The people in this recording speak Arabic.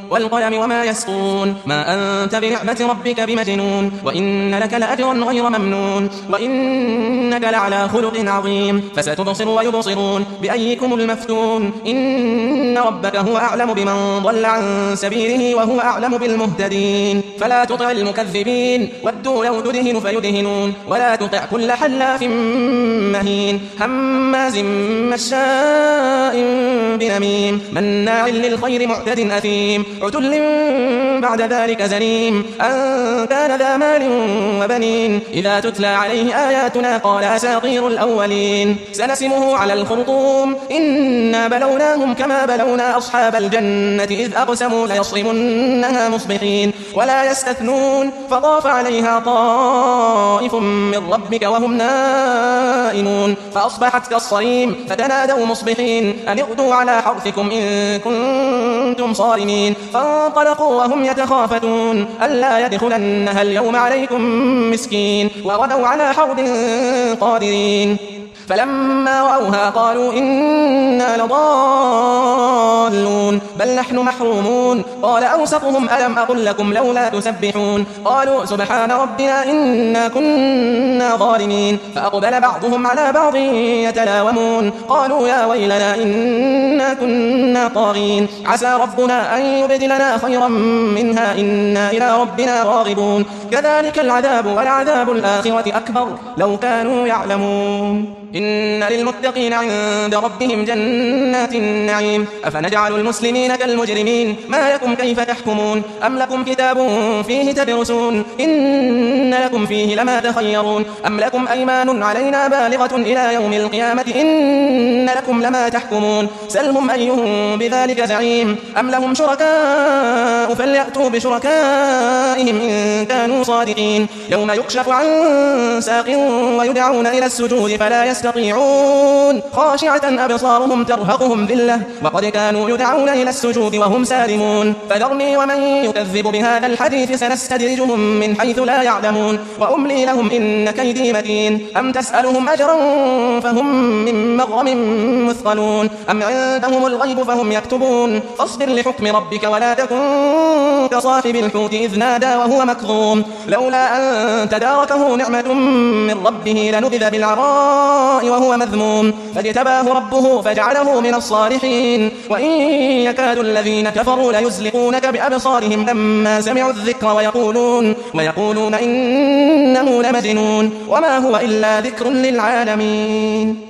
والقلم وما يسطرون ما أنت بنعمة ربك بمجنون وإن لك لأجرا غير ممنون وإنك لعلى خلق عظيم فستبصر ويبصرون بأيكم المفتون إن ربك هو أعلم بمن ضل عن سبيله وهو أعلم بالمهتدين فلا تطع المكذبين ودوا لو تدهن فيدهنون ولا تطع كل حلاف مهين هماز مشاء بنميم مناع للخير معتد أثيم عتل بعد ذلك زنيم أن كان ذا مال وبنين إذا تتلى عليه آياتنا قال أساطير الأولين سنسمه على الخرطوم إنا بلوناهم كما بلونا أصحاب الجنة إذ أقسموا ليصرمنها مصبحين ولا يستثنون فطاف عليها طائف من ربك وهم نائمون فأصبحت كالصريم فتنادوا مصبحين أن اغدوا على حرثكم إن كنتم صارمين فانطلقوا وهم يتخافتون ألا يدخلنها اليوم عليكم مسكين وغدوا على حرد قادرين فلما رأوها قالوا إنا لضالون بل نحن محرومون قال أوسطهم ألم أقل لكم لولا تسبحون قالوا سبحان ربنا إنا كنا ظالمين فأقبل بعضهم على بعض يتلاومون قالوا يا ويلنا إنا كنا طاغين عسى ربنا أن يبدلنا خيرا منها إنا إلى ربنا راغبون كذلك العذاب والعذاب الآخرة أكبر لو كانوا يعلمون إن للمتقين عند ربهم جنات النعيم أفنجعل المسلمين كالمجرمين ما لكم كيف تحكمون أم لكم كتاب فيه تدرسون إن لكم فيه لما تخيرون أم لكم أيمان علينا بالغة إلى يوم القيامة إن لكم لما تحكمون سلهم أيهم بذلك زعيم أم لهم شركاء فليأتوا بشركائهم إن كانوا صادقين يوم يكشف عن ساق ويدعون إلى السجود فلا يستطيعون خاشعة أبصارهم ترهقهم ذلة وقد كانوا يدعون إلى السجود وهم سالمون فذرني ومن يكذب بهذا الحديث سنستدرجهم من حيث لا يعلمون وأملي لهم إن كيدي متين أم تسألهم أجرا فهم من مغرم مثقلون أم عندهم الغيب فهم يكتبون فاصبر لحكم ربك ولا تكن كصاحب الحوت إذ نادى وهو مكظوم لولا أن تداركه نعمة من ربه لنبذ بالعراء وهو مذموم فاجتباه ربه فجعله من الصالحين وإن يكاد الذين كفروا ليزلقونك بأبصارهم لما سمعوا الذكر ويقولون إنه لمجنون وما هو إلا ذكر للعالمين